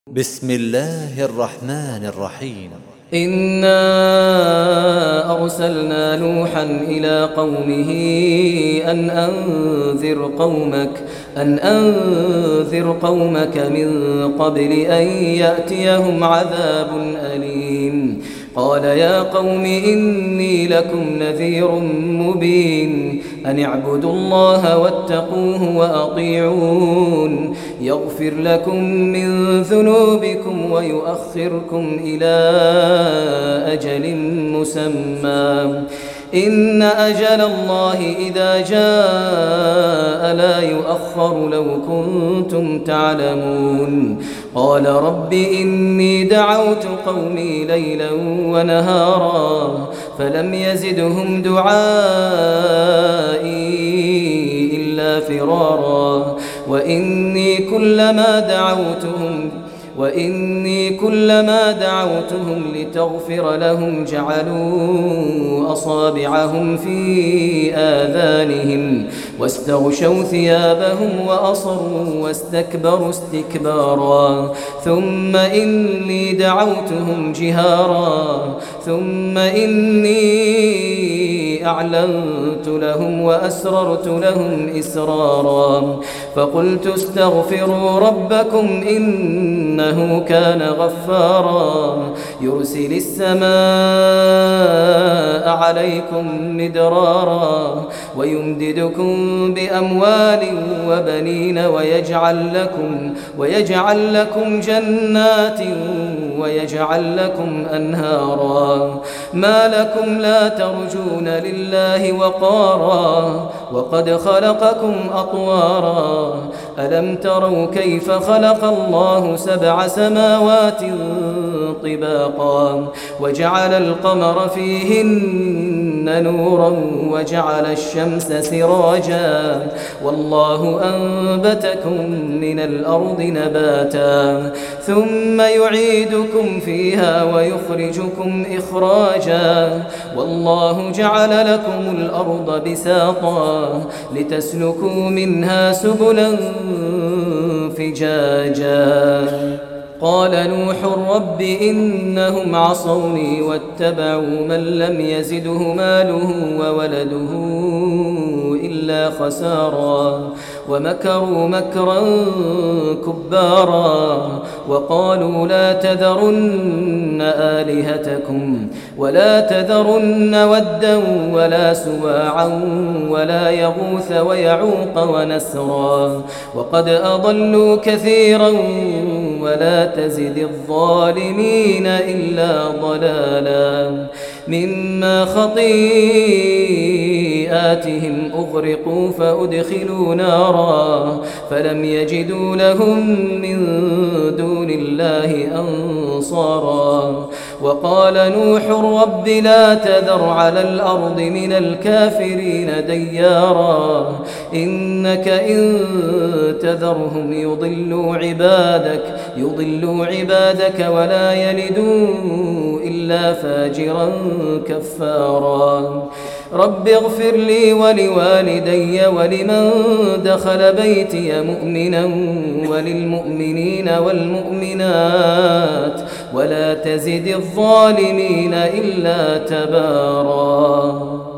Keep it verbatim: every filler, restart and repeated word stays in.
بسم الله الرحمن الرحيم. إنا أرسلنا نوحا إلى قومه أن أنذر قومك أن أنذر قومك من قبل أن يأتيهم عذاب أليم. قال يا قوم إني لكم نذير مبين أن اعبدوا الله واتقوه وأطيعون يغفر لكم من ذنوبكم ويؤخركم إلى أجل مسمى إن أجل الله إذا جاء لا يؤخر لو كنتم تعلمون. قال رب إني دعوت قومي ليلا ونهارا فلم يزدهم دعائي إلا فرارا وإني كلما دعوتهم وإني كلما دعوتهم لتغفر لهم جعلوا أصابعهم في آذانهم واستغشوا ثيابهم وأصروا واستكبروا استكبارا ثم إني دعوتهم جهارا ثم إني أعلنت لهم وأسررت لهم إسرارا فقلت استغفروا ربكم إنه كان غفارا يرسل السماء عليكم مدرارا ويمددكم بأموال وبنين ويجعل لكم ويجعل لكم جنات ويجعل لكم أنهارا ما لكم لا ترجون لله وقارا وقد خلقكم أطوارا ألم تروا كيف خلق الله سبع سماوات طباقا وجعل القمر فيهن نورا وجعل الشمس سراجا والله أنبتكم من الأرض نباتا ثم يعيدكم فيها ويخرجكم إخراجا والله جعل لكم الأرض بساطا لتسلكوا منها سبلا فجاجا. قال نوح رب إنهم عصوني واتبعوا من لم يزده ماله وولده إلا خسارا ومكروا مكرا كبارا وقالوا لا تذرن آلهتكم ولا تذرن ودا ولا سواعا ولا يغوث ويعوق ونسرا وقد أضلوا كثيرا ولا تزد الظالمين إلا ضلالا. مما خطيئاتهم أغرقوا فأدخلوا نارا فلم يجدوا لهم من دون الله أنصارا. وقال نوح رب لا تذر على الأرض من الكافرين ديارا إنك إن تذرهم يضلوا عبادك يضلوا عبادك ولا يلدوا إلا فاجرا كفارا. رب اغفر لي ولوالدي ولمن دخل بيتي مؤمنا وللمؤمنين والمؤمنات ولا تزد الظالمين إلا تبارا.